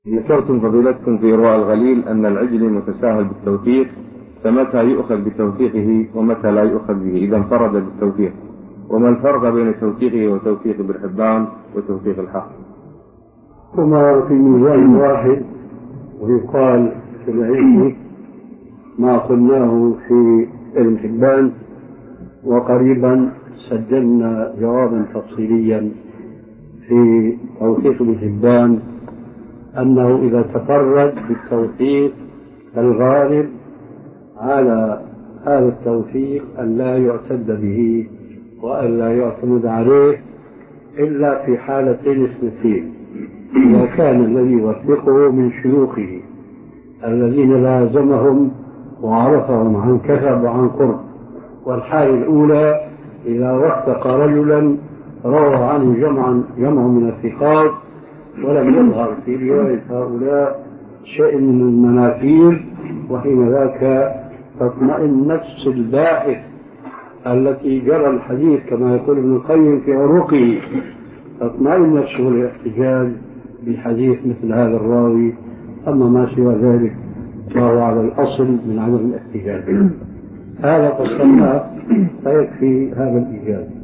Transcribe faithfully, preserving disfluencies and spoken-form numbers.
ذكرتم فضيلتكم في إرواء الغليل أن العجلي متساهل بالتوثيق، فمتى يؤخذ بتوثيقه ومتى لا يؤخذ به إذا انفرد بالتوثيق؟ وما الفرق بين توثيقه وتوثيق ابن حبان وتوثيق الحق؟ هما في ميزان واحد، ويقال في العلم ما قلناه في ابن حبان، وقريبا سجلنا جوابا تفصيليا في توثيق ابن حبان أنه إذا تفرد بالتوثيق الغالب على هذا التوثيق أن لا يعتد به وأن لا يعتمد عليه إلا في حالتين اثنتين: إذا كان الذي يوثقه من شيوخه الذين لازمهم وعرفهم عن كثب وعن قرب، والحالة الأولى إذا وثق رجلا روى عنه جمع جمع من الثقات ولم يظهر في رواية هؤلاء شيء من المناكير، وحين ذاك تطمئن نفس الباحث التي جرى الحديث كما يقول ابن القيم في عروقه، تطمئن نفسه للاحتجاج بحديث مثل هذا الراوي. أما ما سوى ذلك فهو على الأصل من عدم الاحتجاج. هذا قصرناه فيكفي هذا الإيجاز.